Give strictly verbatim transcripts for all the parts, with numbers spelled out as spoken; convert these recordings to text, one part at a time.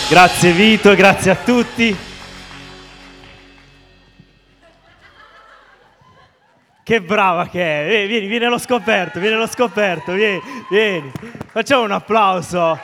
Grazie Vito, grazie a tutti. Che brava che è, vieni, vieni, vieni allo scoperto, vieni allo scoperto, vieni, vieni. Facciamo un applauso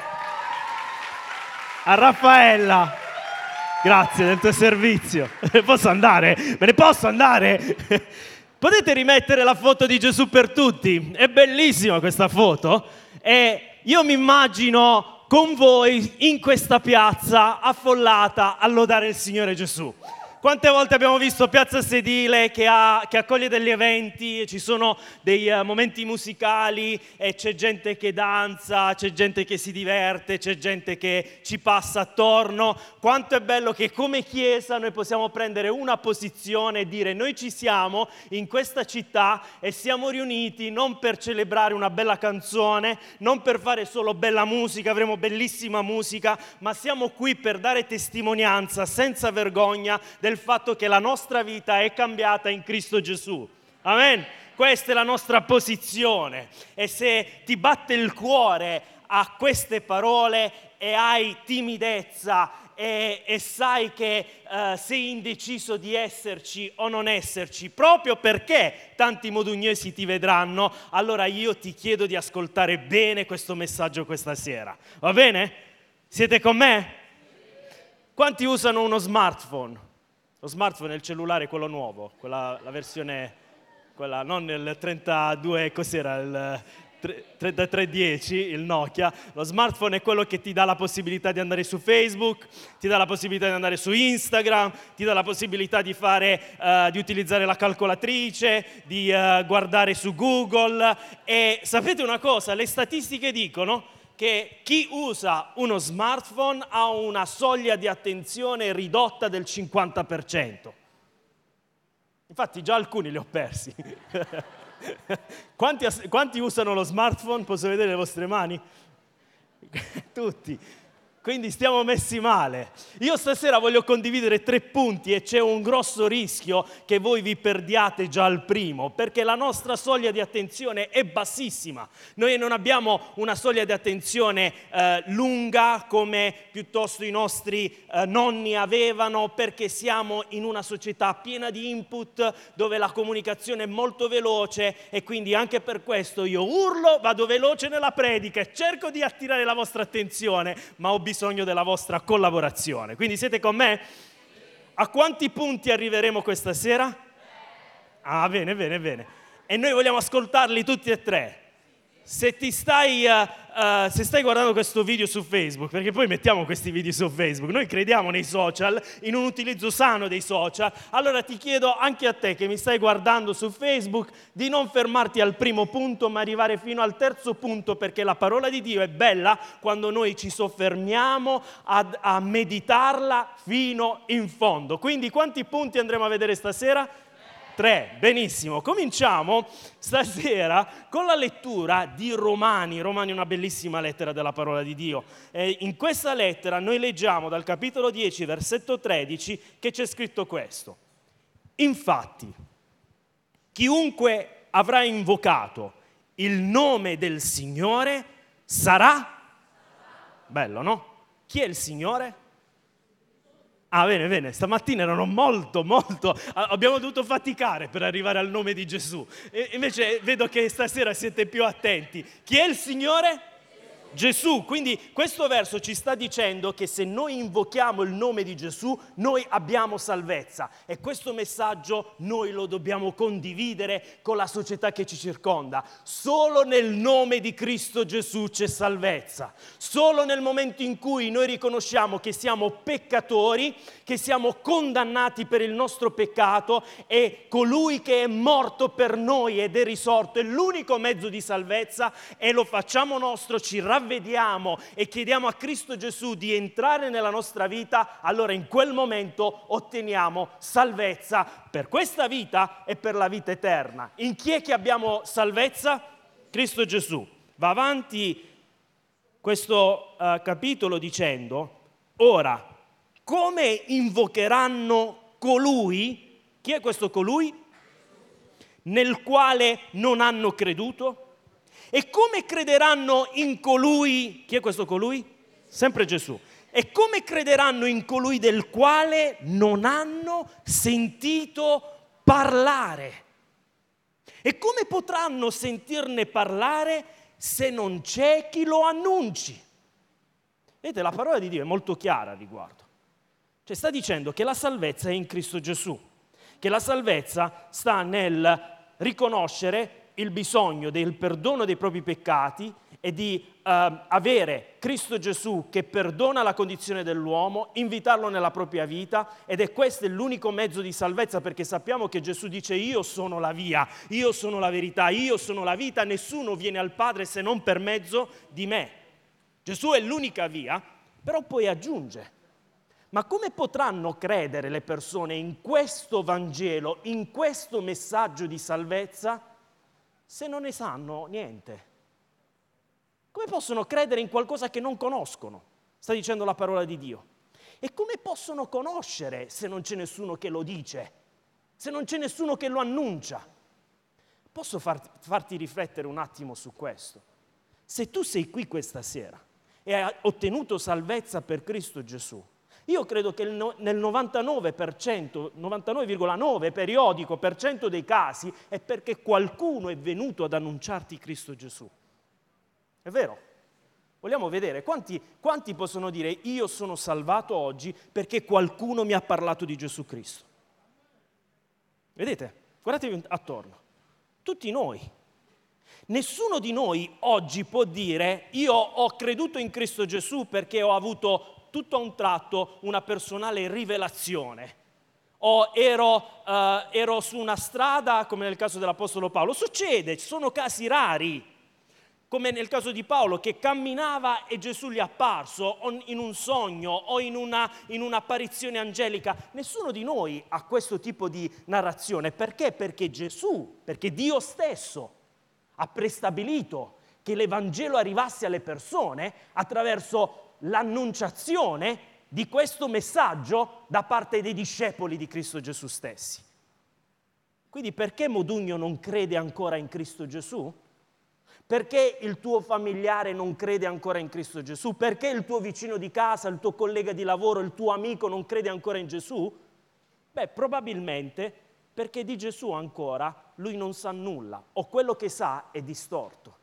a Raffaella. Grazie del tuo servizio. Posso andare? Me ne posso andare? Potete rimettere la foto di Gesù per tutti? È bellissima questa foto e io mi immagino con voi in questa piazza affollata a lodare il Signore Gesù. Quante volte abbiamo visto Piazza Sedile che, ha, che accoglie degli eventi, ci sono dei uh, momenti musicali e c'è gente che danza, c'è gente che si diverte, c'è gente che ci passa attorno. Quanto è bello che come Chiesa noi possiamo prendere una posizione e dire noi ci siamo in questa città e siamo riuniti non per celebrare una bella canzone, non per fare solo bella musica, avremo bellissima musica, ma siamo qui per dare testimonianza senza vergogna del del fatto che la nostra vita è cambiata in Cristo Gesù. Amen. Questa è la nostra posizione e se ti batte il cuore a queste parole e hai timidezza e, e sai che uh, sei indeciso di esserci o non esserci, proprio perché tanti modugnesi ti vedranno, allora io ti chiedo di ascoltare bene questo messaggio questa sera. Va bene? Siete con me? Quanti usano uno smartphone? Lo smartphone è il cellulare, quello nuovo, quella, la versione, quella, non il trentadue, cos'era, il trentatré dieci, il Nokia. Lo smartphone è quello che ti dà la possibilità di andare su Facebook, ti dà la possibilità di andare su Instagram, ti dà la possibilità di, fare, uh, di utilizzare la calcolatrice, di uh, guardare su Google. E sapete una cosa? Le statistiche dicono che chi usa uno smartphone ha una soglia di attenzione ridotta del cinquanta per cento. Infatti già alcuni li ho persi. quanti, quanti usano lo smartphone? Posso vedere le vostre mani? Tutti. Quindi stiamo messi male. Io stasera voglio condividere tre punti e c'è un grosso rischio che voi vi perdiate già al primo, perché la nostra soglia di attenzione è bassissima. Noi non abbiamo una soglia di attenzione eh, lunga come piuttosto i nostri eh, nonni avevano, perché siamo in una società piena di input dove la comunicazione è molto veloce e quindi anche per questo io urlo, vado veloce nella predica e cerco di attirare la vostra attenzione, ma ho bisogno della vostra collaborazione. Quindi siete con me? A quanti punti arriveremo questa sera? Ah, bene, bene, bene. E noi vogliamo ascoltarli tutti e tre. Se ti stai, uh, uh, se stai guardando questo video su Facebook, perché poi mettiamo questi video su Facebook, noi crediamo nei social, in un utilizzo sano dei social, allora ti chiedo anche a te che mi stai guardando su Facebook di non fermarti al primo punto ma arrivare fino al terzo punto, perché la parola di Dio è bella quando noi ci soffermiamo a, a meditarla fino in fondo. Quindi quanti punti andremo a vedere stasera? Tre, benissimo. Cominciamo stasera con la lettura di Romani. Romani è una bellissima lettera della parola di Dio. E in questa lettera noi leggiamo dal capitolo dieci, versetto tredici, che c'è scritto questo. Infatti, chiunque avrà invocato il nome del Signore sarà... Bello, no? Chi è il Signore? Ah, bene, bene, stamattina erano molto, molto, abbiamo dovuto faticare per arrivare al nome di Gesù. E invece vedo che stasera siete più attenti. Chi è il Signore? Gesù. Quindi questo verso ci sta dicendo che se noi invochiamo il nome di Gesù, noi abbiamo salvezza. E questo messaggio noi lo dobbiamo condividere con la società che ci circonda. Solo nel nome di Cristo Gesù c'è salvezza. Solo nel momento in cui noi riconosciamo che siamo peccatori, che siamo condannati per il nostro peccato e colui che è morto per noi ed è risorto è l'unico mezzo di salvezza e lo facciamo nostro, ci ravvediamo e chiediamo a Cristo Gesù di entrare nella nostra vita, allora in quel momento otteniamo salvezza per questa vita e per la vita eterna. In chi è che abbiamo salvezza? Cristo Gesù. Va avanti questo uh, capitolo dicendo: ora, come invocheranno colui, chi è questo colui? Nel quale non hanno creduto? E come crederanno in colui, chi è questo colui? Sempre Gesù. E come crederanno in colui del quale non hanno sentito parlare? E come potranno sentirne parlare se non c'è chi lo annunci? Vedete, la parola di Dio è molto chiara a riguardo. Cioè sta dicendo che la salvezza è in Cristo Gesù, che la salvezza sta nel riconoscere il bisogno del perdono dei propri peccati e di eh, avere Cristo Gesù che perdona la condizione dell'uomo, invitarlo nella propria vita, ed è questo l'unico mezzo di salvezza, perché sappiamo che Gesù dice: io sono la via, io sono la verità, io sono la vita, nessuno viene al Padre se non per mezzo di me. Gesù è l'unica via, però poi aggiunge: ma come potranno credere le persone in questo Vangelo, in questo messaggio di salvezza, se non ne sanno niente? Come possono credere in qualcosa che non conoscono? Sta dicendo la parola di Dio. E come possono conoscere se non c'è nessuno che lo dice? Se non c'è nessuno che lo annuncia? Posso farti, farti riflettere un attimo su questo? Se tu sei qui questa sera e hai ottenuto salvezza per Cristo Gesù, io credo che nel novantanove per cento, novantanove virgola nove periodico per cento dei casi è perché qualcuno è venuto ad annunciarti Cristo Gesù. È vero? Vogliamo vedere quanti, quanti possono dire: io sono salvato oggi perché qualcuno mi ha parlato di Gesù Cristo. Vedete? Guardatevi attorno. Tutti noi. Nessuno di noi oggi può dire: io ho creduto in Cristo Gesù perché ho avuto tutto a un tratto una personale rivelazione, o ero, uh, ero su una strada, come nel caso dell'Apostolo Paolo. Succede, ci sono casi rari, come nel caso di Paolo, che camminava e Gesù gli è apparso, o in un sogno, o in una, in un'apparizione angelica. Nessuno di noi ha questo tipo di narrazione. Perché? Perché Gesù, perché Dio stesso ha prestabilito che l'Evangelo arrivasse alle persone attraverso l'annunciazione di questo messaggio da parte dei discepoli di Cristo Gesù stessi. Quindi perché Modugno non crede ancora in Cristo Gesù? Perché il tuo familiare non crede ancora in Cristo Gesù? Perché il tuo vicino di casa, il tuo collega di lavoro, il tuo amico non crede ancora in Gesù? Beh, probabilmente perché di Gesù ancora lui non sa nulla, o quello che sa è distorto.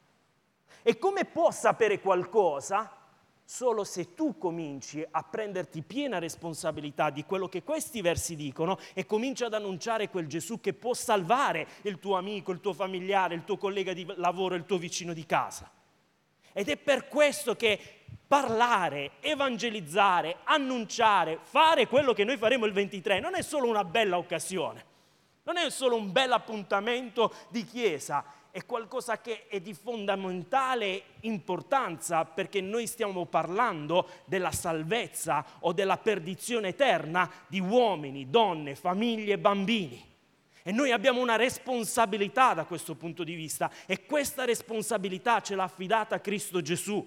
E come può sapere qualcosa? Solo se tu cominci a prenderti piena responsabilità di quello che questi versi dicono e cominci ad annunciare quel Gesù che può salvare il tuo amico, il tuo familiare, il tuo collega di lavoro, il tuo vicino di casa. Ed è per questo che parlare, evangelizzare, annunciare, fare quello che noi faremo il ventitré non è solo una bella occasione, non è solo un bel appuntamento di chiesa, è qualcosa che è di fondamentale importanza, perché noi stiamo parlando della salvezza o della perdizione eterna di uomini, donne, famiglie e bambini. E noi abbiamo una responsabilità da questo punto di vista, e questa responsabilità ce l'ha affidata Cristo Gesù.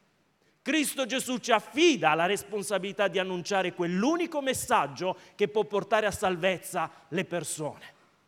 Cristo Gesù ci affida la responsabilità di annunciare quell'unico messaggio che può portare a salvezza le persone.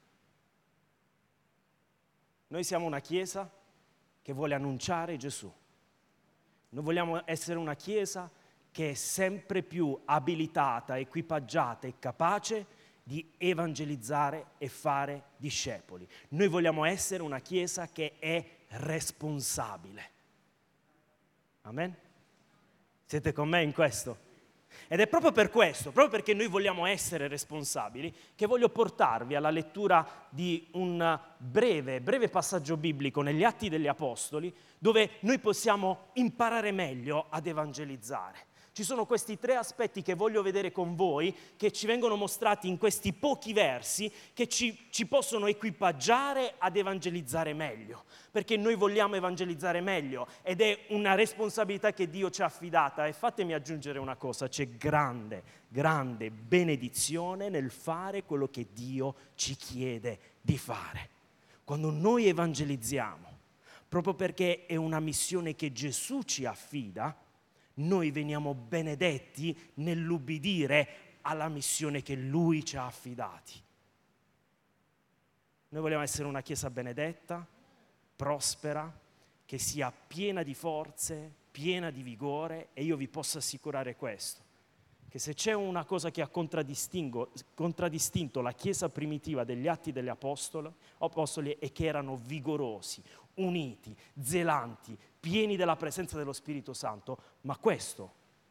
Noi siamo una chiesa che vuole annunciare Gesù. Noi vogliamo essere una chiesa che è sempre più abilitata, equipaggiata e capace di evangelizzare e fare discepoli. Noi vogliamo essere una chiesa che è responsabile. Amen? Siete con me in questo? Ed è proprio per questo, proprio perché noi vogliamo essere responsabili, che voglio portarvi alla lettura di un breve, breve passaggio biblico negli Atti degli Apostoli, dove noi possiamo imparare meglio ad evangelizzare. Ci sono questi tre aspetti che voglio vedere con voi, che ci vengono mostrati in questi pochi versi, che ci, ci possono equipaggiare ad evangelizzare meglio, perché noi vogliamo evangelizzare meglio ed è una responsabilità che Dio ci ha affidata. E fatemi aggiungere una cosa: c'è grande, grande benedizione nel fare quello che Dio ci chiede di fare. Quando noi evangelizziamo, proprio perché è una missione che Gesù ci affida, noi veniamo benedetti nell'ubbidire alla missione che Lui ci ha affidati. Noi vogliamo essere una chiesa benedetta, prospera, che sia piena di forze, piena di vigore, e io vi posso assicurare questo, che se c'è una cosa che ha contraddistinto la Chiesa primitiva degli Atti degli Apostoli, apostoli è che erano vigorosi, uniti, zelanti, pieni della presenza dello Spirito Santo, ma questo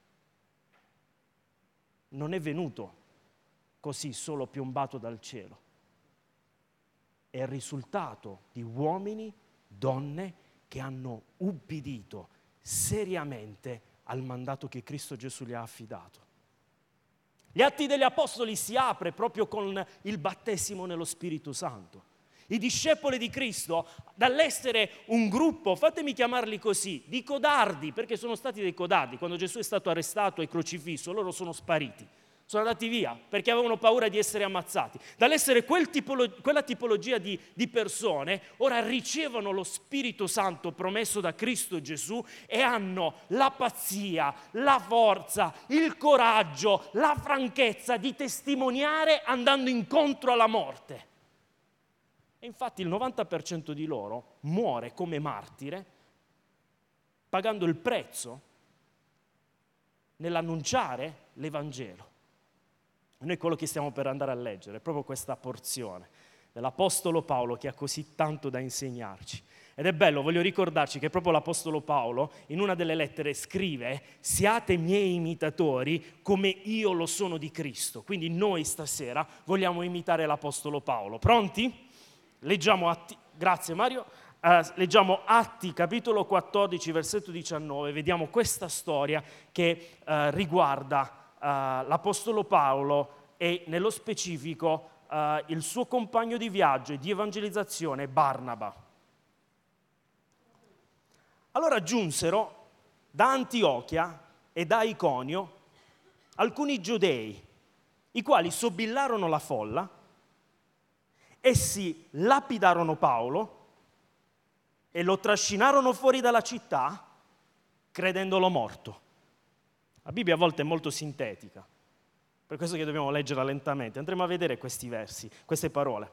non è venuto così solo piombato dal cielo. È il risultato di uomini, donne che hanno ubbidito seriamente al mandato che Cristo Gesù gli ha affidato. Gli Atti degli Apostoli si apre proprio con il battesimo nello Spirito Santo. I discepoli di Cristo, dall'essere un gruppo, fatemi chiamarli così, di codardi, perché sono stati dei codardi, quando Gesù è stato arrestato e crocifisso, loro sono spariti, sono andati via perché avevano paura di essere ammazzati. Dall'essere quel tipolo- quella tipologia di, di persone, ora ricevono lo Spirito Santo promesso da Cristo Gesù e hanno la pazzia, la forza, il coraggio, la franchezza di testimoniare andando incontro alla morte. E infatti il novanta per cento di loro muore come martire pagando il prezzo nell'annunciare l'Evangelo. E noi quello che stiamo per andare a leggere è proprio questa porzione dell'Apostolo Paolo che ha così tanto da insegnarci. Ed è bello, voglio ricordarci che proprio l'Apostolo Paolo in una delle lettere scrive: siate miei imitatori come io lo sono di Cristo. Quindi noi stasera vogliamo imitare l'Apostolo Paolo. Pronti? Leggiamo Atti, grazie Mario, uh, leggiamo Atti capitolo quattordici versetto diciannove, vediamo questa storia che uh, riguarda uh, l'Apostolo Paolo e nello specifico uh, il suo compagno di viaggio e di evangelizzazione Barnaba. Allora giunsero da Antiochia e da Iconio alcuni giudei, i quali sobillarono la folla. Essi lapidarono Paolo e lo trascinarono fuori dalla città, credendolo morto. La Bibbia a volte è molto sintetica, per questo che dobbiamo leggerla lentamente. Andremo a vedere questi versi, queste parole.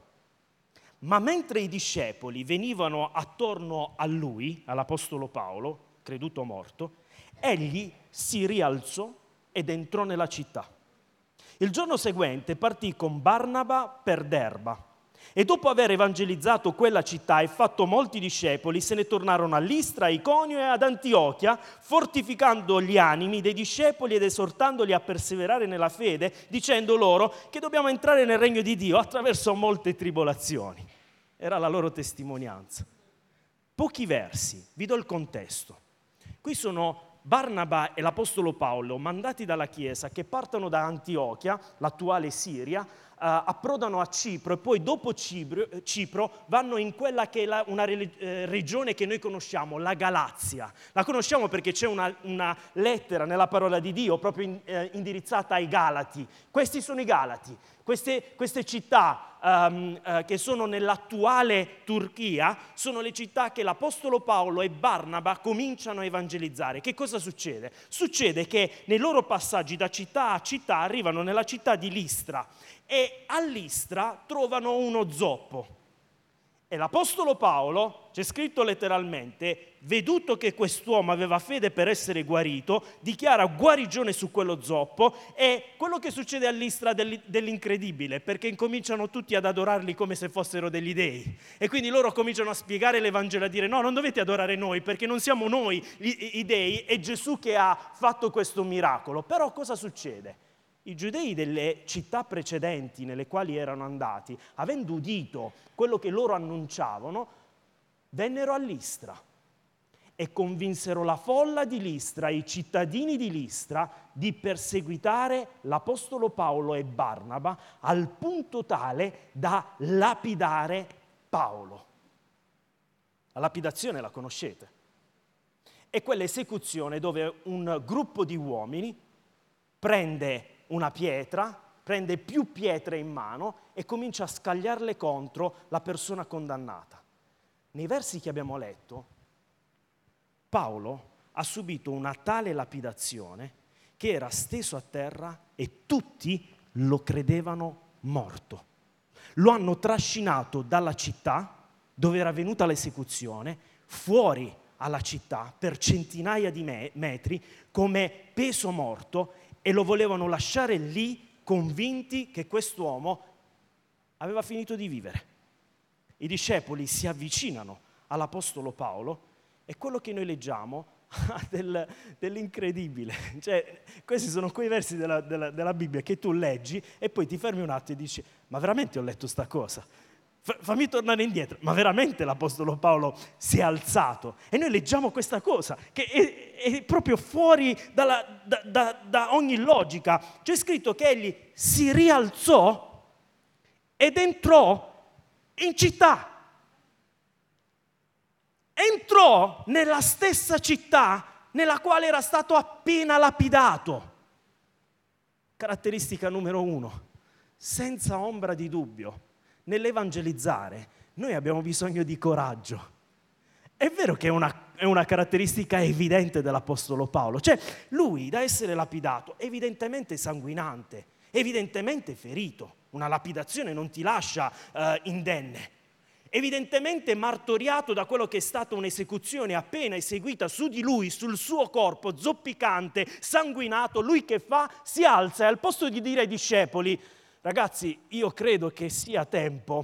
Ma mentre i discepoli venivano attorno a lui, all'Apostolo Paolo, creduto morto, egli si rialzò ed entrò nella città. Il giorno seguente partì con Barnaba per Derba. E dopo aver evangelizzato quella città e fatto molti discepoli, se ne tornarono a Listra, a Iconio e ad Antiochia, fortificando gli animi dei discepoli ed esortandoli a perseverare nella fede, dicendo loro che dobbiamo entrare nel regno di Dio attraverso molte tribolazioni. Era la loro testimonianza. Pochi versi, vi do il contesto. Qui sono Barnaba e l'Apostolo Paolo, mandati dalla Chiesa, che partono da Antiochia, l'attuale Siria, Uh, approdano a Cipro e poi dopo Cipro, Cipro vanno in quella che è la, una re, eh, regione che noi conosciamo, la Galazia. La conosciamo perché c'è una, una lettera nella parola di Dio proprio in, eh, indirizzata ai Galati. Questi sono i Galati. Queste, queste città um, uh, che sono nell'attuale Turchia sono le città che l'Apostolo Paolo e Barnaba cominciano a evangelizzare. Che cosa succede? Succede che nei loro passaggi da città a città arrivano nella città di Listra e a Listra trovano uno zoppo. E l'Apostolo Paolo, c'è scritto letteralmente, veduto che quest'uomo aveva fede per essere guarito, dichiara guarigione su quello zoppo, e quello che succede a Listra è dell'incredibile, perché incominciano tutti ad adorarli come se fossero degli dei. E quindi loro cominciano a spiegare l'Evangelo, a dire no, non dovete adorare noi, perché non siamo noi i, i dei, è Gesù che ha fatto questo miracolo. Però cosa succede? I giudei delle città precedenti nelle quali erano andati, avendo udito quello che loro annunciavano, vennero a Listra e convinsero la folla di Listra, i cittadini di Listra, di perseguitare l'Apostolo Paolo e Barnaba al punto tale da lapidare Paolo. La lapidazione la conoscete. È quell'esecuzione dove un gruppo di uomini prende una pietra, prende più pietre in mano e comincia a scagliarle contro la persona condannata. Nei versi che abbiamo letto, Paolo ha subito una tale lapidazione che era steso a terra e tutti lo credevano morto. Lo hanno trascinato dalla città dove era venuta l'esecuzione fuori alla città per centinaia di me- metri come peso morto e lo volevano lasciare lì convinti che quest'uomo aveva finito di vivere. I discepoli si avvicinano all'Apostolo Paolo e quello che noi leggiamo ha del, dell'incredibile. Cioè, questi sono quei versi della, della, della Bibbia che tu leggi e poi ti fermi un attimo e dici: ma veramente ho letto sta cosa? Fammi tornare indietro, ma veramente l'Apostolo Paolo si è alzato? E noi leggiamo questa cosa che è, è proprio fuori dalla, da, da, da ogni logica. C'è scritto che egli si rialzò ed entrò in città. Entrò nella stessa città nella quale era stato appena lapidato. Caratteristica numero uno, senza ombra di dubbio. Nell'evangelizzare noi abbiamo bisogno di coraggio. È vero che è una, è una caratteristica evidente dell'Apostolo Paolo, cioè lui da essere lapidato, evidentemente sanguinante, evidentemente ferito, una lapidazione non ti lascia eh, indenne, evidentemente martoriato da quello che è stata un'esecuzione appena eseguita su di lui, sul suo corpo, zoppicante, sanguinato. Lui che fa? Si alza e al posto di dire ai discepoli: ragazzi, io credo che sia tempo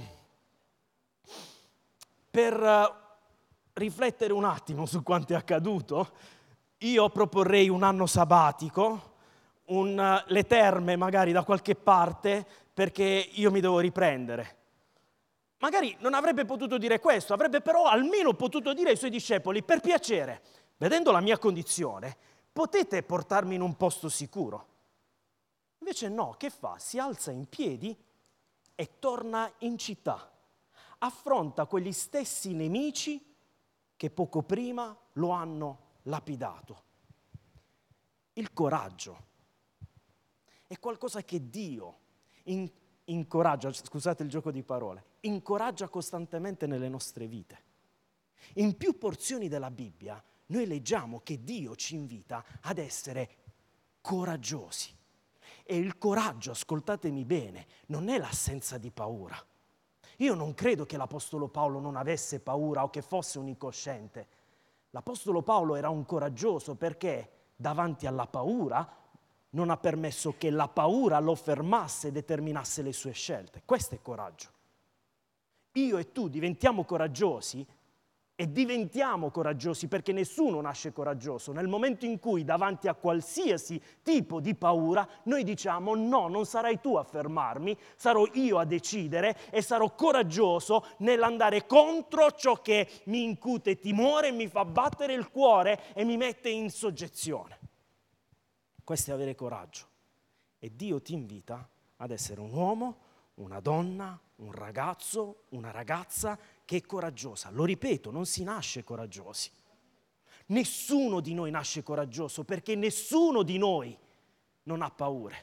per riflettere un attimo su quanto è accaduto. Io proporrei un anno sabbatico, un, le terme magari da qualche parte, perché io mi devo riprendere. Magari non avrebbe potuto dire questo, avrebbe però almeno potuto dire ai suoi discepoli: per piacere, vedendo la mia condizione, potete portarmi in un posto sicuro. Invece no, che fa? Si alza in piedi e torna in città. Affronta quegli stessi nemici che poco prima lo hanno lapidato. Il coraggio è qualcosa che Dio in, incoraggia, scusate il gioco di parole, incoraggia costantemente nelle nostre vite. In più porzioni della Bibbia noi leggiamo che Dio ci invita ad essere coraggiosi. E il coraggio, ascoltatemi bene, non è l'assenza di paura. Io non credo che l'Apostolo Paolo non avesse paura o che fosse un incosciente. L'Apostolo Paolo era un coraggioso perché davanti alla paura non ha permesso che la paura lo fermasse e determinasse le sue scelte. Questo è coraggio. Io e tu diventiamo coraggiosi e diventiamo coraggiosi perché nessuno nasce coraggioso. Nel momento in cui davanti a qualsiasi tipo di paura noi diciamo: no, non sarai tu a fermarmi, sarò io a decidere e sarò coraggioso nell'andare contro ciò che mi incute timore, mi fa battere il cuore e mi mette in soggezione. Questo è avere coraggio. E Dio ti invita ad essere un uomo, una donna, un ragazzo, una ragazza che è coraggiosa. Lo ripeto, non si nasce coraggiosi. Nessuno di noi nasce coraggioso perché nessuno di noi non ha paure.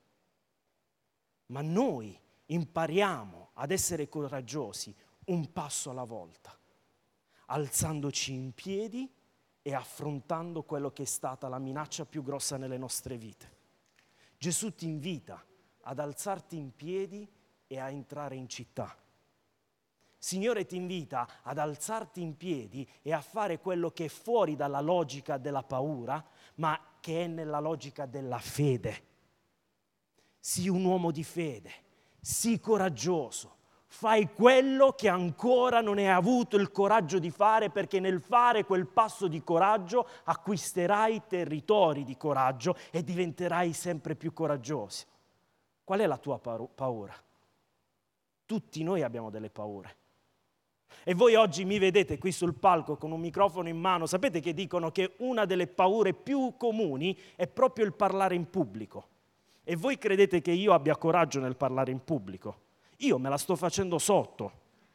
Ma noi impariamo ad essere coraggiosi un passo alla volta, alzandoci in piedi e affrontando quello che è stata la minaccia più grossa nelle nostre vite. Gesù ti invita ad alzarti in piedi e a entrare in città. Signore ti invita ad alzarti in piedi e a fare quello che è fuori dalla logica della paura, ma che è nella logica della fede. Sii un uomo di fede, sii coraggioso, fai quello che ancora non hai avuto il coraggio di fare, perché nel fare quel passo di coraggio acquisterai territori di coraggio e diventerai sempre più coraggioso. Qual è la tua paura? Tutti noi abbiamo delle paure. E voi oggi mi vedete qui sul palco con un microfono in mano. Sapete che dicono che una delle paure più comuni è proprio il parlare in pubblico. E voi credete che io abbia coraggio nel parlare in pubblico? Io me la sto facendo sotto.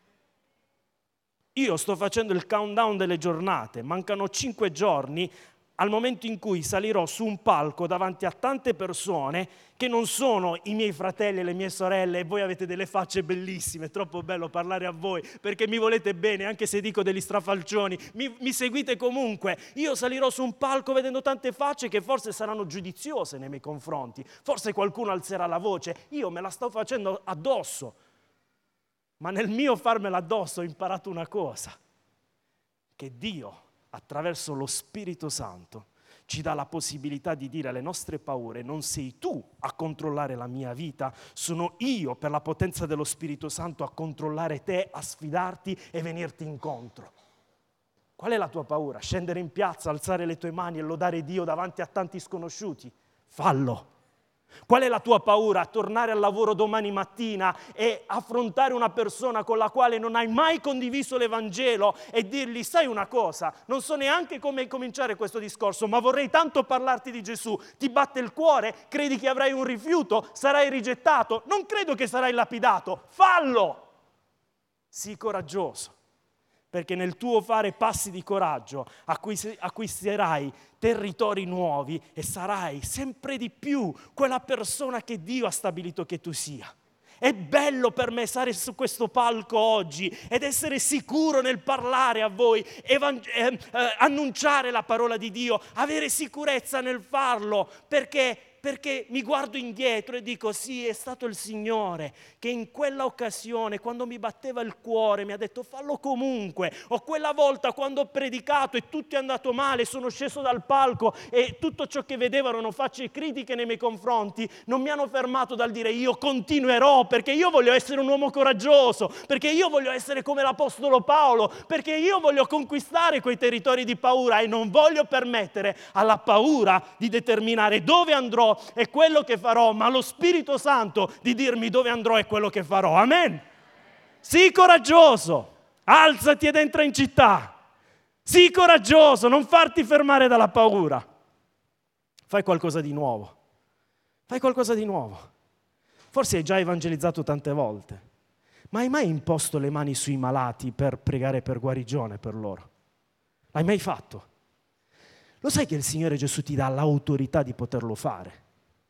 Io sto facendo il countdown delle giornate. Mancano cinque giorni al momento in cui salirò su un palco davanti a tante persone che non sono i miei fratelli e le mie sorelle, e voi avete delle facce bellissime, è troppo bello parlare a voi, perché mi volete bene, anche se dico degli strafalcioni, mi, mi seguite comunque. Io salirò su un palco vedendo tante facce che forse saranno giudiziose nei miei confronti, forse qualcuno alzerà la voce, io me la sto facendo addosso, ma nel mio farmela addosso ho imparato una cosa, che Dio attraverso lo Spirito Santo, ci dà la possibilità di dire alle nostre paure: non sei tu a controllare la mia vita, sono io per la potenza dello Spirito Santo a controllare te, a sfidarti e venirti incontro. Qual è la tua paura? Scendere in piazza, alzare le tue mani e lodare Dio davanti a tanti sconosciuti? Fallo. Qual è la tua paura? Tornare al lavoro domani mattina e affrontare una persona con la quale non hai mai condiviso l'Evangelo e dirgli: sai una cosa, non so neanche come cominciare questo discorso, ma vorrei tanto parlarti di Gesù. Ti batte il cuore? Credi che avrai un rifiuto? Sarai rigettato? Non credo che sarai lapidato. Fallo! Sii coraggioso, perché nel tuo fare passi di coraggio acquisterai territori nuovi e sarai sempre di più quella persona che Dio ha stabilito che tu sia. È bello per me stare su questo palco oggi ed essere sicuro nel parlare a voi, evang- eh, eh, annunciare la parola di Dio, avere sicurezza nel farlo, perché perché mi guardo indietro e dico: sì, è stato il Signore che in quella occasione, quando mi batteva il cuore, mi ha detto: fallo comunque. O quella volta quando ho predicato e tutto è andato male, sono sceso dal palco e tutto ciò che vedevano erano facce critiche nei miei confronti, non mi hanno fermato dal dire: io continuerò, perché io voglio essere un uomo coraggioso, perché io voglio essere come l'Apostolo Paolo, perché io voglio conquistare quei territori di paura e non voglio permettere alla paura di determinare dove andrò è quello che farò, ma lo Spirito Santo di dirmi dove andrò è quello che farò. Amen. Sii coraggioso, alzati ed entra in città. Sii coraggioso, non farti fermare dalla paura. Fai qualcosa di nuovo. Fai qualcosa di nuovo. Forse hai già evangelizzato tante volte, ma hai mai imposto le mani sui malati per pregare per guarigione per loro? L'hai mai fatto? Lo sai che il Signore Gesù ti dà l'autorità di poterlo fare?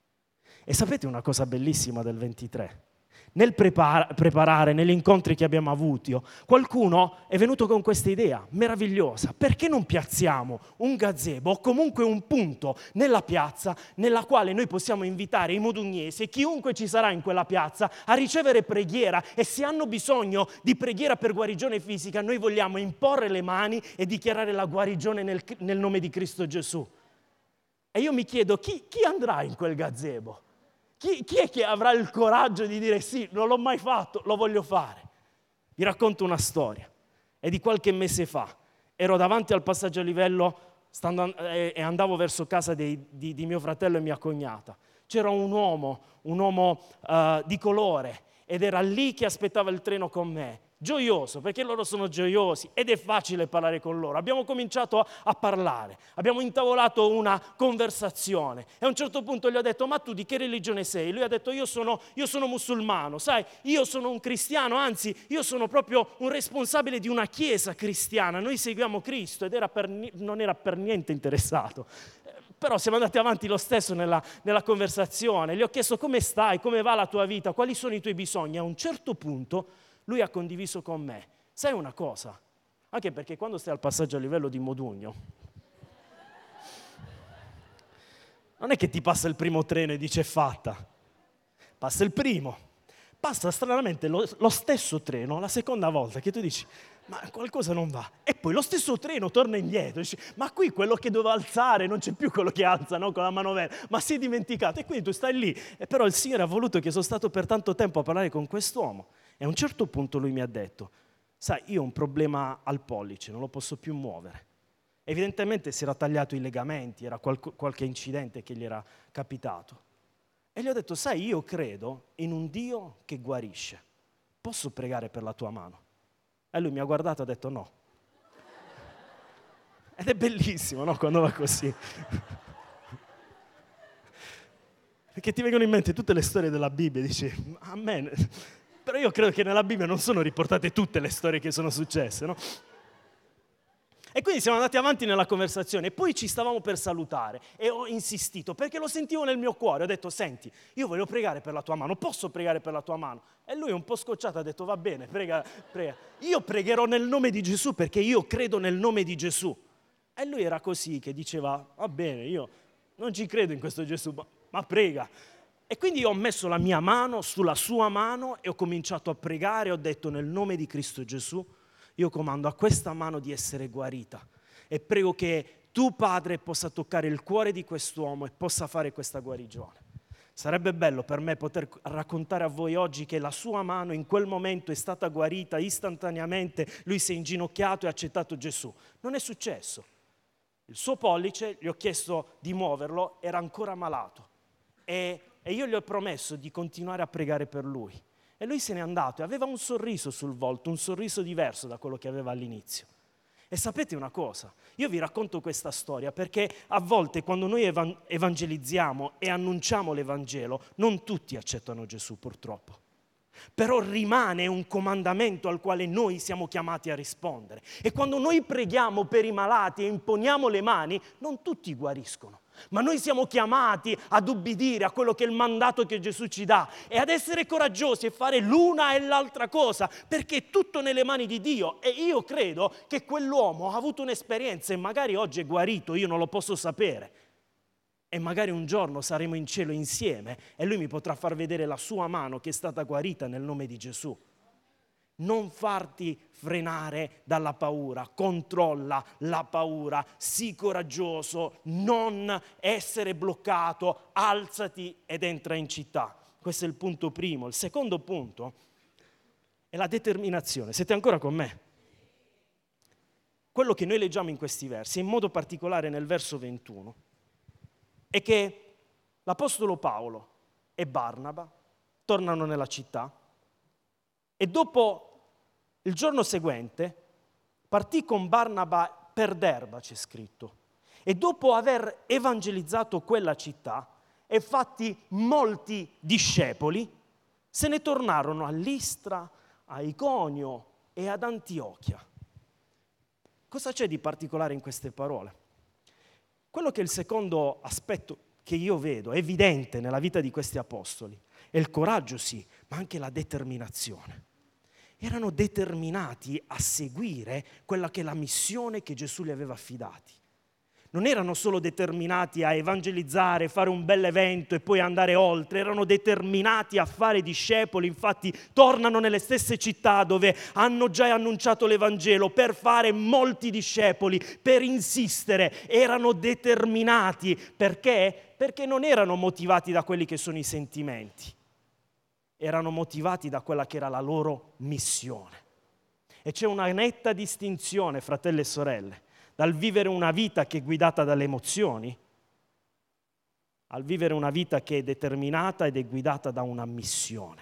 E sapete una cosa bellissima del ventitré? Nel prepar- preparare, negli incontri che abbiamo avuto, qualcuno è venuto con questa idea meravigliosa: perché non piazziamo un gazebo o comunque un punto nella piazza nella quale noi possiamo invitare i modugnesi e chiunque ci sarà in quella piazza a ricevere preghiera, e se hanno bisogno di preghiera per guarigione fisica noi vogliamo imporre le mani e dichiarare la guarigione nel, nel nome di Cristo Gesù. E io mi chiedo: chi, chi andrà in quel gazebo? Chi, chi è che avrà il coraggio di dire: sì, non l'ho mai fatto, lo voglio fare? Vi racconto una storia. È di qualche mese fa. Ero davanti al passaggio a livello stando, eh, e andavo verso casa dei, di, di mio fratello e mia cognata. C'era un uomo, un uomo uh, di colore, ed era lì che aspettava il treno con me. Gioioso, perché loro sono gioiosi ed è facile parlare con loro. Abbiamo cominciato a parlare, abbiamo intavolato una conversazione e a un certo punto gli ho detto: ma tu di che religione sei? Lui ha detto: io sono, io sono musulmano, sai, io sono un cristiano, anzi io sono proprio un responsabile di una chiesa cristiana, noi seguiamo Cristo. Ed era per, non era per niente interessato. Però siamo andati avanti lo stesso nella, nella conversazione. Gli ho chiesto: come stai, come va la tua vita, quali sono i tuoi bisogni? A un certo punto lui ha condiviso con me: sai una cosa? Anche perché quando stai al passaggio a livello di Modugno, non è che ti passa il primo treno e dice: è fatta. Passa il primo, passa stranamente lo, lo stesso treno la seconda volta, che tu dici: ma qualcosa non va. E poi lo stesso treno torna indietro, dici: ma qui quello che doveva alzare non c'è più quello che alza, no? Con la manovella, ma si è dimenticato. E quindi tu stai lì. E però il Signore ha voluto che sono stato per tanto tempo a parlare con quest'uomo. E a un certo punto lui mi ha detto: sai, io ho un problema al pollice, non lo posso più muovere. Evidentemente si era tagliato i legamenti, era qual- qualche incidente che gli era capitato. E gli ho detto: sai, io credo in un Dio che guarisce. Posso pregare per la tua mano? E lui mi ha guardato e ha detto: no. Ed è bellissimo, no? Quando va così. Perché ti vengono in mente tutte le storie della Bibbia e dici: amen. Però io credo che nella Bibbia non sono riportate tutte le storie che sono successe, no? E quindi siamo andati avanti nella conversazione e poi ci stavamo per salutare e ho insistito perché lo sentivo nel mio cuore. Ho detto: senti, io voglio pregare per la tua mano, posso pregare per la tua mano? E lui un po' scocciato ha detto: va bene, prega, prega. Io pregherò nel nome di Gesù perché io credo nel nome di Gesù. E lui era così che diceva: va bene, io non ci credo in questo Gesù, ma, ma prega. E quindi io ho messo la mia mano sulla sua mano e ho cominciato a pregare. Ho detto: nel nome di Cristo Gesù io comando a questa mano di essere guarita. e prego che tu, Padre, possa toccare il cuore di quest'uomo e possa fare questa guarigione. Sarebbe bello per me poter raccontare a voi oggi che la sua mano in quel momento è stata guarita istantaneamente, lui si è inginocchiato e ha accettato Gesù. Non è successo. Il suo pollice, gli ho chiesto di muoverlo, era ancora malato e, e io gli ho promesso di continuare a pregare per lui. E lui se n'è andato e aveva un sorriso sul volto, un sorriso diverso da quello che aveva all'inizio. E sapete una cosa? Io vi racconto questa storia perché a volte quando noi evangelizziamo e annunciamo l'Evangelo, non tutti accettano Gesù purtroppo. Però rimane un comandamento al quale noi siamo chiamati a rispondere. E quando noi preghiamo per i malati e imponiamo le mani, non tutti guariscono. Ma noi siamo chiamati ad ubbidire a quello che è il mandato che Gesù ci dà e ad essere coraggiosi e fare l'una e l'altra cosa, perché è tutto nelle mani di Dio. E io credo che quell'uomo ha avuto un'esperienza e magari oggi è guarito, io non lo posso sapere. E magari un giorno saremo in cielo insieme e lui mi potrà far vedere la sua mano che è stata guarita nel nome di Gesù. Non farti frenare dalla paura, controlla la paura, sii coraggioso, non essere bloccato, alzati ed entra in città. Questo è il punto primo. Il secondo punto è la determinazione. Siete ancora con me? Quello che noi leggiamo in questi versi, in modo particolare nel verso ventuno, è che l'Apostolo Paolo e Barnaba tornano nella città e dopo il giorno seguente partì con Barnaba per Derba, c'è scritto, e dopo aver evangelizzato quella città e fatti molti discepoli, se ne tornarono a Listra, a Iconio e ad Antiochia. Cosa c'è di particolare in queste parole? Quello che è il secondo aspetto che io vedo, evidente nella vita di questi apostoli, è il coraggio, sì, ma anche la determinazione. Erano determinati a seguire quella che è la missione che Gesù li aveva affidati. Non erano solo determinati a evangelizzare, fare un bel evento e poi andare oltre, erano determinati a fare discepoli, infatti tornano nelle stesse città dove hanno già annunciato l'Evangelo per fare molti discepoli, per insistere, erano determinati. Perché? Perché non erano motivati da quelli che sono i sentimenti, erano motivati da quella che era la loro missione. E c'è una netta distinzione, fratelli e sorelle, dal vivere una vita che è guidata dalle emozioni al vivere una vita che è determinata ed è guidata da una missione.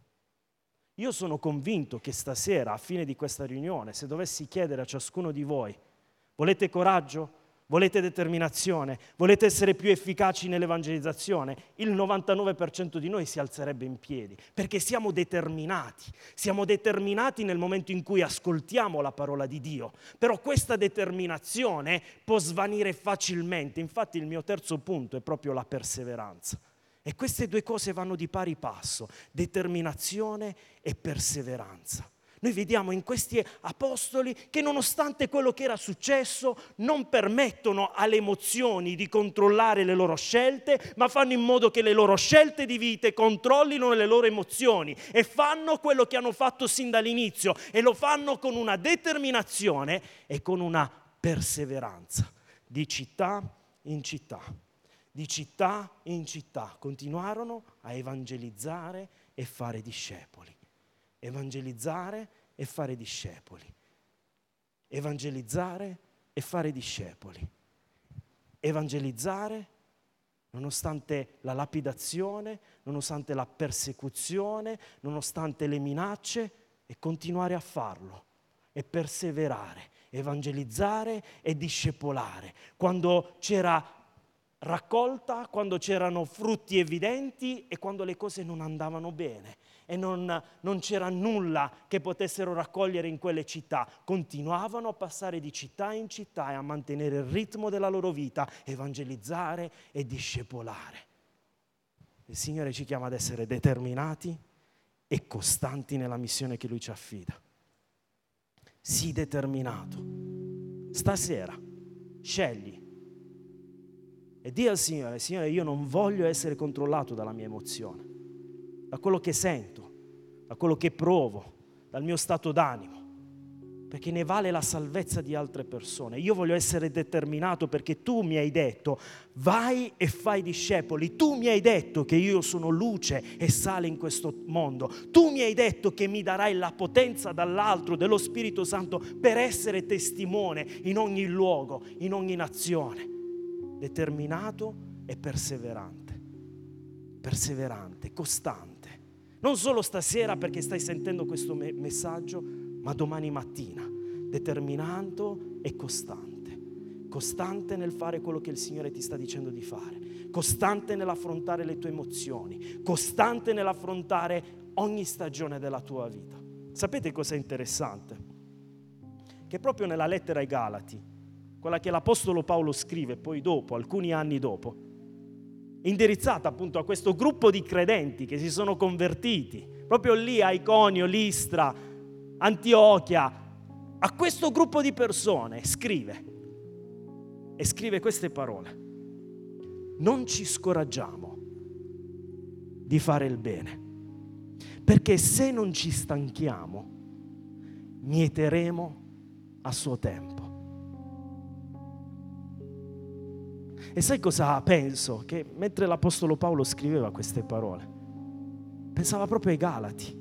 Io sono convinto che stasera, a fine di questa riunione, se dovessi chiedere a ciascuno di voi, volete coraggio? Volete determinazione? Volete essere più efficaci nell'evangelizzazione? Il novantanove per cento di noi si alzerebbe in piedi, perché siamo determinati. Siamo determinati nel momento in cui ascoltiamo la parola di Dio. Però questa determinazione può svanire facilmente. Infatti il mio terzo punto è proprio la perseveranza. E queste due cose vanno di pari passo, determinazione e perseveranza. Noi vediamo in questi apostoli che nonostante quello che era successo non permettono alle emozioni di controllare le loro scelte, ma fanno in modo che le loro scelte di vita controllino le loro emozioni e fanno quello che hanno fatto sin dall'inizio e lo fanno con una determinazione e con una perseveranza di città in città, di città in città. Continuarono a evangelizzare e fare discepoli. Evangelizzare e fare discepoli. Evangelizzare e fare discepoli. Evangelizzare nonostante la lapidazione, nonostante la persecuzione, nonostante le minacce, e continuare a farlo e perseverare. Evangelizzare e discepolare. Quando c'era raccolta, quando c'erano frutti evidenti e quando le cose non andavano bene e non, non c'era nulla che potessero raccogliere in quelle città, continuavano a passare di città in città e a mantenere il ritmo della loro vita, evangelizzare e discepolare. Il Signore ci chiama ad essere determinati e costanti nella missione che Lui ci affida. Sii determinato. Stasera scegli e dì al Signore: Signore, io non voglio essere controllato dalla mia emozione, da quello che sento, da quello che provo, dal mio stato d'animo. perché ne vale la salvezza di altre persone. Io voglio essere determinato perché tu mi hai detto vai e fai discepoli, tu mi hai detto che io sono luce e sale in questo mondo, tu mi hai detto che mi darai la potenza dall'alto dello Spirito Santo per essere testimone in ogni luogo, in ogni nazione, determinato e perseverante, perseverante, costante. Non solo stasera perché stai sentendo questo me- messaggio, ma domani mattina, determinato e costante. Costante nel fare quello che il Signore ti sta dicendo di fare. Costante nell'affrontare le tue emozioni. Costante nell'affrontare ogni stagione della tua vita. Sapete cosa è interessante? Che proprio nella lettera ai Galati, quella che l'Apostolo Paolo scrive poi dopo, alcuni anni dopo, indirizzata appunto a questo gruppo di credenti che si sono convertiti, proprio lì a Iconio, Listra, Antiochia, a questo gruppo di persone scrive e scrive queste parole: non ci scoraggiamo di fare il bene, perché se non ci stanchiamo mieteremo a suo tempo. E sai cosa penso? Che mentre l'Apostolo Paolo scriveva queste parole, pensava proprio ai Galati,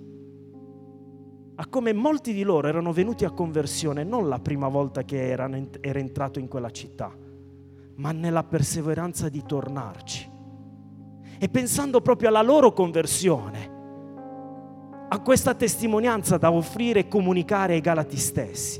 a come molti di loro erano venuti a conversione non la prima volta che erano, era entrato in quella città, ma nella perseveranza di tornarci. E pensando proprio alla loro conversione, a questa testimonianza da offrire e comunicare ai Galati stessi.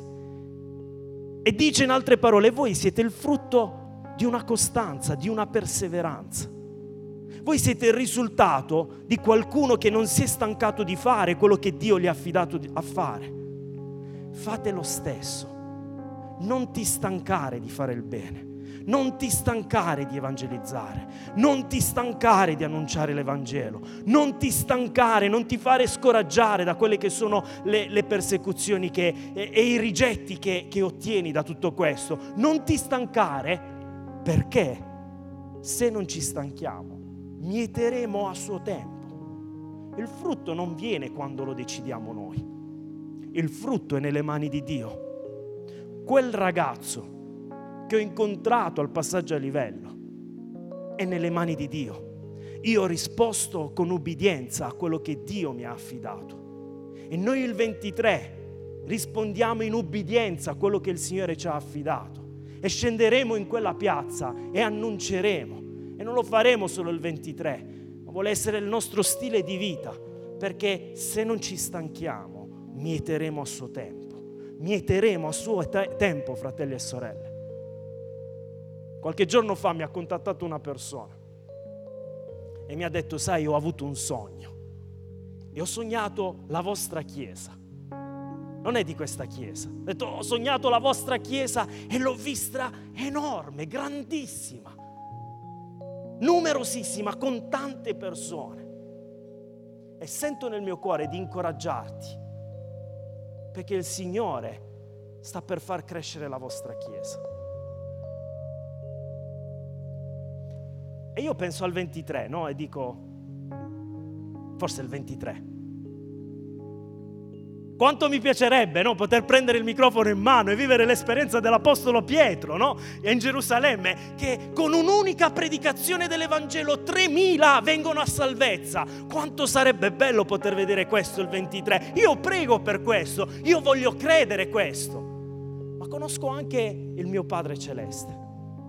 E dice in altre parole: voi siete il frutto di una costanza, di una perseveranza. Voi siete il risultato di qualcuno che non si è stancato di fare quello che Dio gli ha affidato a fare. Fate lo stesso. Non ti stancare di fare il bene. Non ti stancare di evangelizzare. Non ti stancare di annunciare l'Evangelo. Non ti stancare, non ti fare scoraggiare da quelle che sono le, le persecuzioni che, e, e i rigetti che, che ottieni da tutto questo. Non ti stancare, perché se non ci stanchiamo mieteremo a suo tempo. Il frutto non viene quando lo decidiamo noi. Il frutto è nelle mani di Dio. Quel ragazzo che ho incontrato al passaggio a livello è nelle mani di Dio. Io ho risposto con ubbidienza a quello che Dio mi ha affidato. E noi il ventitré rispondiamo in ubbidienza a quello che il Signore ci ha affidato. E scenderemo in quella piazza e annunceremo. E non lo faremo solo il ventitré, ma vuole essere il nostro stile di vita, perché se non ci stanchiamo, mieteremo a suo tempo. Mieteremo a suo te- tempo, fratelli e sorelle. Qualche giorno fa mi ha contattato una persona e mi ha detto: sai, ho avuto un sogno e ho sognato la vostra chiesa. Non è di questa chiesa. Ho detto: ho sognato la vostra chiesa e l'ho vista enorme, grandissima, numerosissima, con tante persone. E sento nel mio cuore di incoraggiarti, perché il Signore sta per far crescere la vostra chiesa. E io penso al ventitré, no? E dico: forse il ventitré. Quanto mi piacerebbe, no? Poter prendere il microfono in mano e vivere l'esperienza dell'Apostolo Pietro, no? In Gerusalemme, che con un'unica predicazione dell'Evangelo tremila vengono a salvezza. Quanto sarebbe bello poter vedere questo il ventitré. Io prego per questo, io voglio credere questo. Ma conosco anche il mio Padre Celeste.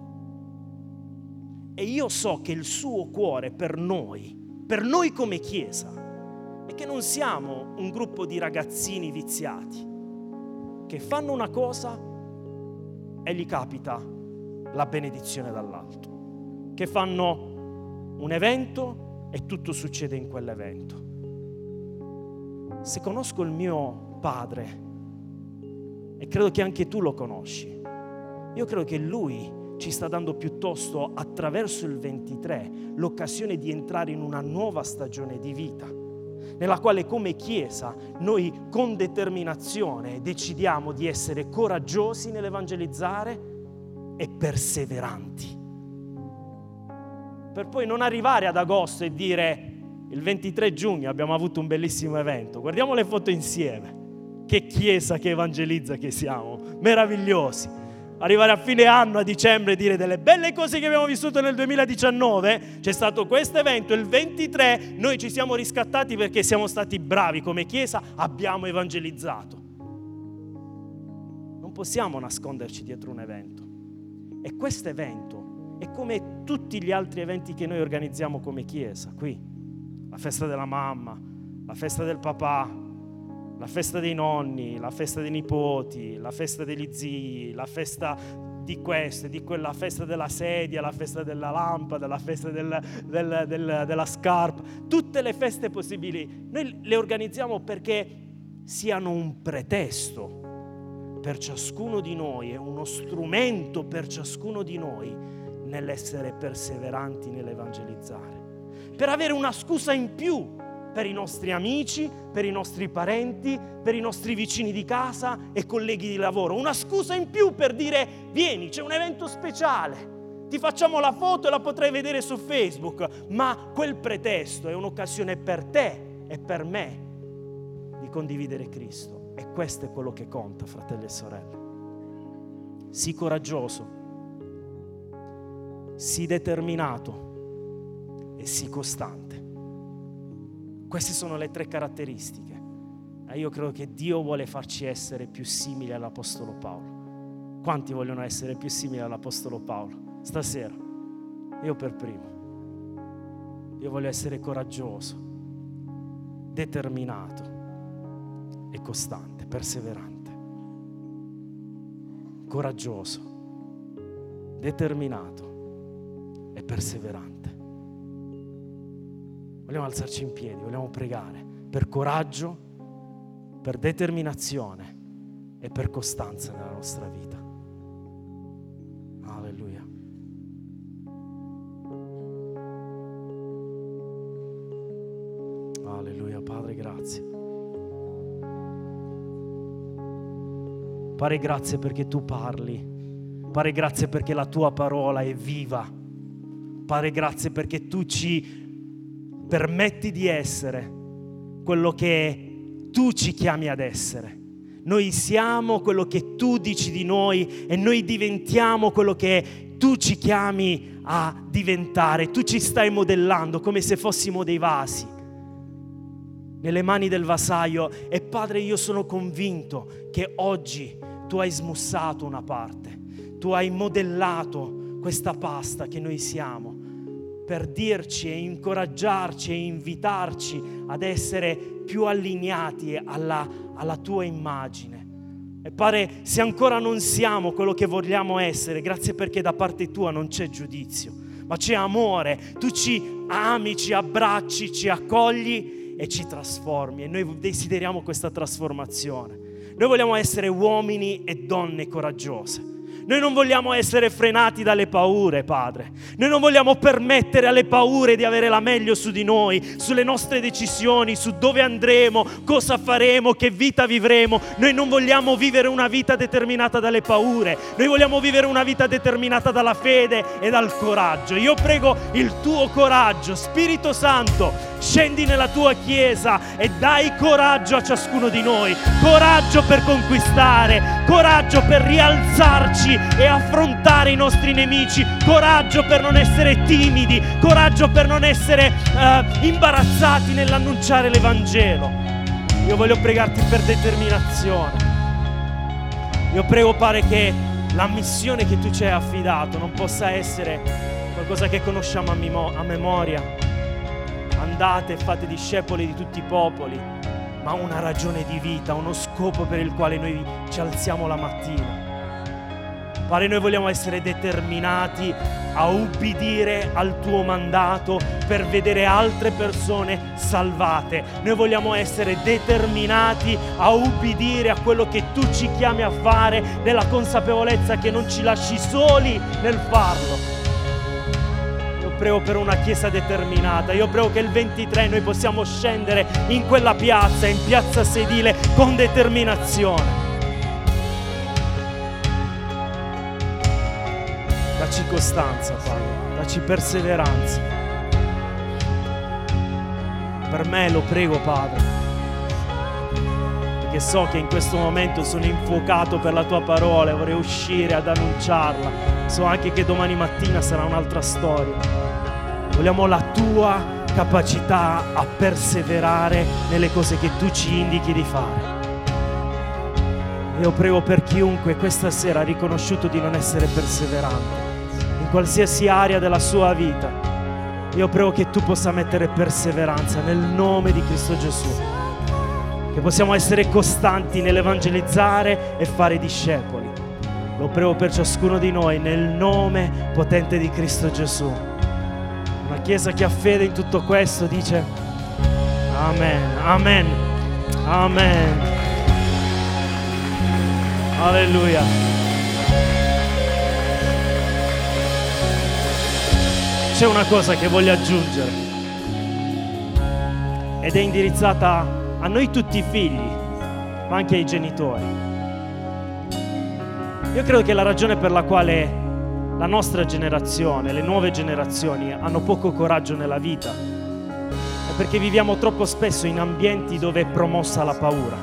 E io so che il suo cuore per noi, per noi come Chiesa, è che non siamo un gruppo di ragazzini viziati che fanno una cosa e gli capita la benedizione dall'alto, che fanno un evento e tutto succede in quell'evento. Se conosco il mio Padre, e credo che anche tu lo conosci, io credo che Lui ci sta dando piuttosto, attraverso il ventitré, l'occasione di entrare in una nuova stagione di vita, nella quale come Chiesa noi con determinazione decidiamo di essere coraggiosi nell'evangelizzare e perseveranti, per poi non arrivare ad agosto e dire: il ventitré giugno abbiamo avuto un bellissimo evento, guardiamo le foto insieme. Che chiesa che evangelizza che siamo, meravigliosi. Arrivare a fine anno, a dicembre, e dire delle belle cose che abbiamo vissuto nel duemiladiciannove. C'è stato questo evento, il ventitré, noi ci siamo riscattati perché siamo stati bravi come chiesa, abbiamo evangelizzato. Non possiamo nasconderci dietro un evento. E questo evento è come tutti gli altri eventi che noi organizziamo come chiesa, qui. La festa della mamma, la festa del papà, la festa dei nonni, la festa dei nipoti, la festa degli zii, la festa di questo, di quella, la festa della sedia, la festa della lampada, la festa del, del, del, della scarpa, tutte le feste possibili. Noi le organizziamo perché siano un pretesto per ciascuno di noi, è uno strumento per ciascuno di noi nell'essere perseveranti nell'evangelizzare, per avere una scusa in più per i nostri amici, per i nostri parenti, per i nostri vicini di casa e colleghi di lavoro. Una scusa in più per dire: vieni, c'è un evento speciale, ti facciamo la foto e la potrai vedere su Facebook, ma quel pretesto è un'occasione per te e per me di condividere Cristo. E questo è quello che conta, fratelli e sorelle. Sii coraggioso, sii determinato e sii costante. Queste sono le tre caratteristiche. E io credo che Dio vuole farci essere più simili all'Apostolo Paolo. Quanti vogliono essere più simili all'Apostolo Paolo? Stasera, io per primo. Io voglio essere coraggioso, determinato e costante, perseverante. Coraggioso, determinato e perseverante. Vogliamo alzarci in piedi, vogliamo pregare per coraggio, per determinazione e per costanza nella nostra vita. Alleluia. Alleluia, Padre, grazie. Padre, grazie perché tu parli. Padre, grazie perché la tua parola è viva. Padre, grazie perché tu ci permetti di essere quello che tu ci chiami ad essere. Noi siamo quello che tu dici di noi e noi diventiamo quello che tu ci chiami a diventare. Tu ci stai modellando come se fossimo dei vasi nelle mani del vasaio. E Padre, io sono convinto che oggi tu hai smussato una parte, tu hai modellato questa pasta che noi siamo, per dirci e incoraggiarci e invitarci ad essere più allineati alla, alla tua immagine. E Padre, se ancora non siamo quello che vogliamo essere, grazie perché da parte tua non c'è giudizio, ma c'è amore. Tu ci ami, ci abbracci, ci accogli e ci trasformi, e noi desideriamo questa trasformazione. Noi vogliamo essere uomini e donne coraggiose. Noi non vogliamo essere frenati dalle paure, Padre. Noi non vogliamo permettere alle paure di avere la meglio su di noi, sulle nostre decisioni, su dove andremo, cosa faremo, che vita vivremo. Noi non vogliamo vivere una vita determinata dalle paure. Noi vogliamo vivere una vita determinata dalla fede e dal coraggio. Io prego il tuo coraggio, Spirito Santo, scendi nella tua chiesa e dai coraggio a ciascuno di noi. Coraggio per conquistare, coraggio per rialzarci e affrontare i nostri nemici, coraggio per non essere timidi, coraggio per non essere uh, imbarazzati nell'annunciare l'Evangelo. Io voglio pregarti per determinazione. Io prego, Padre, che la missione che tu ci hai affidato non possa essere qualcosa che conosciamo a, mimo- a memoria. Andate e fate discepoli di tutti i popoli, ma una ragione di vita, uno scopo per il quale noi ci alziamo la mattina. Padre, noi vogliamo essere determinati a ubbidire al tuo mandato per vedere altre persone salvate. Noi vogliamo essere determinati a ubbidire a quello che tu ci chiami a fare, nella consapevolezza che non ci lasci soli nel farlo. Io prego per una chiesa determinata. Io prego che il ventitré noi possiamo scendere in quella piazza, in piazza sedile, con determinazione. Dacci costanza, Padre, dacci perseveranza. Per me lo prego, Padre, perché che so che in questo momento sono infuocato per la tua parola e vorrei uscire ad annunciarla. So anche che domani mattina sarà un'altra storia. Vogliamo la tua capacità a perseverare nelle cose che tu ci indichi di fare. Io prego per chiunque questa sera ha riconosciuto di non essere perseverante in qualsiasi area della sua vita. Io prego che tu possa mettere perseveranza nel nome di Cristo Gesù, che possiamo essere costanti nell'evangelizzare e fare discepoli. Lo prego per ciascuno di noi nel nome potente di Cristo Gesù. Una chiesa che ha fede in tutto questo dice amen, amen, amen. Alleluia. C'è una cosa che voglio aggiungere ed è indirizzata a noi tutti i figli, ma anche ai genitori. Io credo che la ragione per la quale la nostra generazione, le nuove generazioni hanno poco coraggio nella vita è perché viviamo troppo spesso in ambienti dove è promossa la paura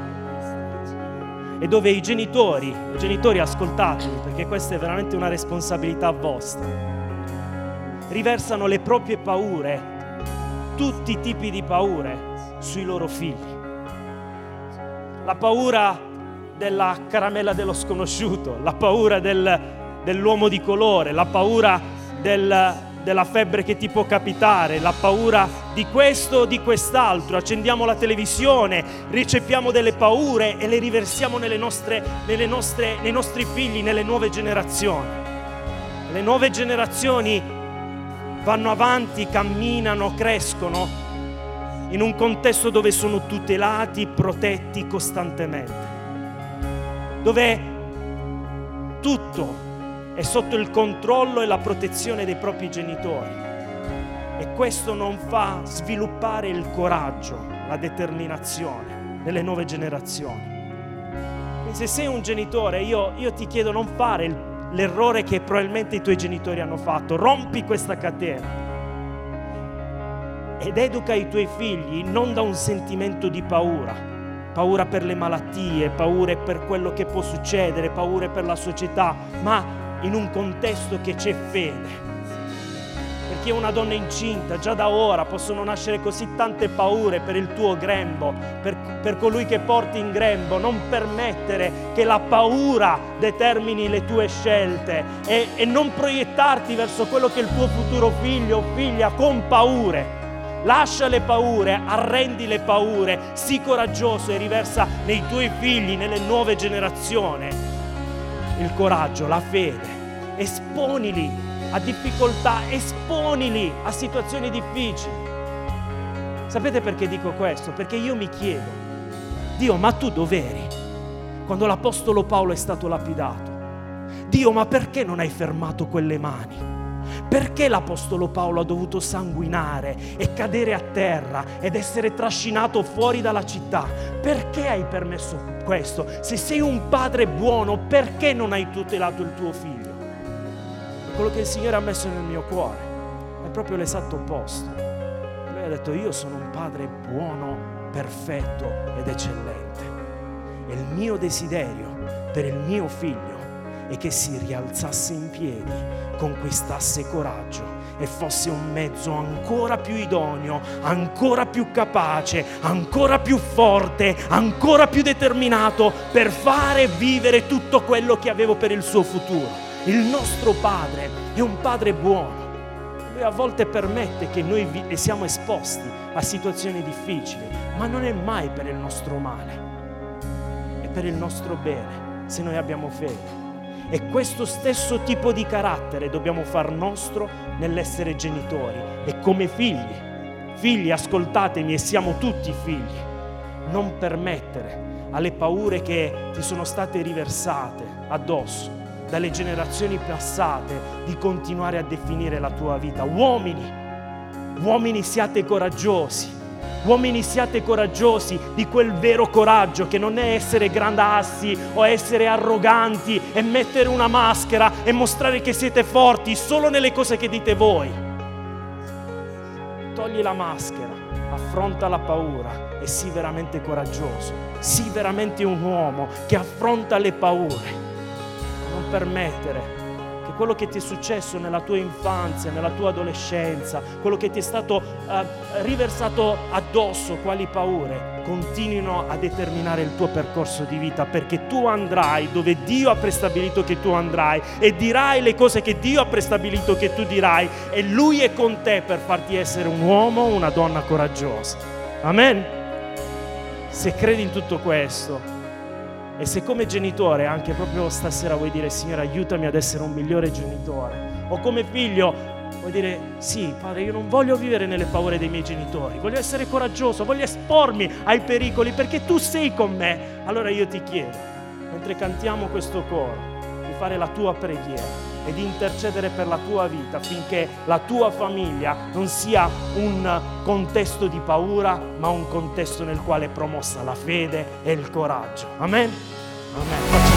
e dove i genitori, i genitori ascoltatemi, perché questa è veramente una responsabilità vostra, riversano le proprie paure, tutti i tipi di paure, sui loro figli. La paura della caramella dello sconosciuto, la paura del, dell'uomo di colore, la paura del, della febbre che ti può capitare, la paura di questo o di quest'altro. Accendiamo la televisione, ricepiamo delle paure e le riversiamo nelle nostre, nelle nostre, nei nostri figli, nelle nuove generazioni. Le nuove generazioni vanno avanti, camminano, crescono in un contesto dove sono tutelati, protetti costantemente, dove tutto è sotto il controllo e la protezione dei propri genitori, e questo non fa sviluppare il coraggio, la determinazione nelle nuove generazioni. Quindi se sei un genitore, io, io ti chiedo non fare il l'errore che probabilmente i tuoi genitori hanno fatto. Rompi questa catena ed educa i tuoi figli non da un sentimento di paura, paura per le malattie, paure per quello che può succedere, paure per la società, ma in un contesto che c'è fede. Perché una donna incinta, già da ora possono nascere così tante paure per il tuo grembo, per, per colui che porti in grembo. Non permettere che la paura determini le tue scelte e, e non proiettarti verso quello che è il tuo futuro figlio o figlia con paure. Lascia le paure, arrendi le paure, sii coraggioso e riversa nei tuoi figli, nelle nuove generazioni, il coraggio, la fede. Esponili a difficoltà, esponili a situazioni difficili. Sapete perché dico questo? Perché io mi chiedo, Dio, ma tu dov'eri quando l'apostolo Paolo è stato lapidato? Dio, ma perché non hai fermato quelle mani? Perché l'apostolo Paolo ha dovuto sanguinare e cadere a terra ed essere trascinato fuori dalla città? Perché hai permesso questo? Se sei un padre buono, perché non hai tutelato il tuo figlio? Quello che il Signore ha messo nel mio cuore è proprio l'esatto opposto. Lui ha detto: io sono un padre buono, perfetto ed eccellente, e il mio desiderio per il mio figlio è che si rialzasse in piedi, conquistasse coraggio e fosse un mezzo ancora più idoneo, ancora più capace, ancora più forte, ancora più determinato per fare vivere tutto quello che avevo per il suo futuro. Il nostro Padre è un Padre buono. Lui a volte permette che noi vi- siamo esposti a situazioni difficili, ma non è mai per il nostro male, è per il nostro bene, se noi abbiamo fede. E questo stesso tipo di carattere dobbiamo far nostro nell'essere genitori e come figli. Figli, ascoltatemi, e siamo tutti figli. Non permettere alle paure che ti sono state riversate addosso dalle generazioni passate di continuare a definire la tua vita. Uomini, uomini siate coraggiosi, uomini siate coraggiosi di quel vero coraggio che non è essere grandassi o essere arroganti e mettere una maschera e mostrare che siete forti solo nelle cose che dite voi. Togli la maschera affronta la paura e sii veramente coraggioso, sii veramente un uomo che affronta le paure. Non permettere che quello che ti è successo nella tua infanzia, nella tua adolescenza, quello che ti è stato uh, riversato addosso, quali paure, continuino a determinare il tuo percorso di vita, perché tu andrai dove Dio ha prestabilito che tu andrai e dirai le cose che Dio ha prestabilito che tu dirai, e Lui è con te per farti essere un uomo o una donna coraggiosa. Amen? Se credi in tutto questo, e se come genitore anche proprio stasera vuoi dire: Signore, aiutami ad essere un migliore genitore, o come figlio vuoi dire: sì, Padre, io non voglio vivere nelle paure dei miei genitori, voglio essere coraggioso, voglio espormi ai pericoli perché tu sei con me. Allora io ti chiedo, mentre cantiamo questo coro, di fare la tua preghiera e di intercedere per la tua vita, affinché la tua famiglia non sia un contesto di paura, ma un contesto nel quale è promossa la fede e il coraggio. Amen? Amen.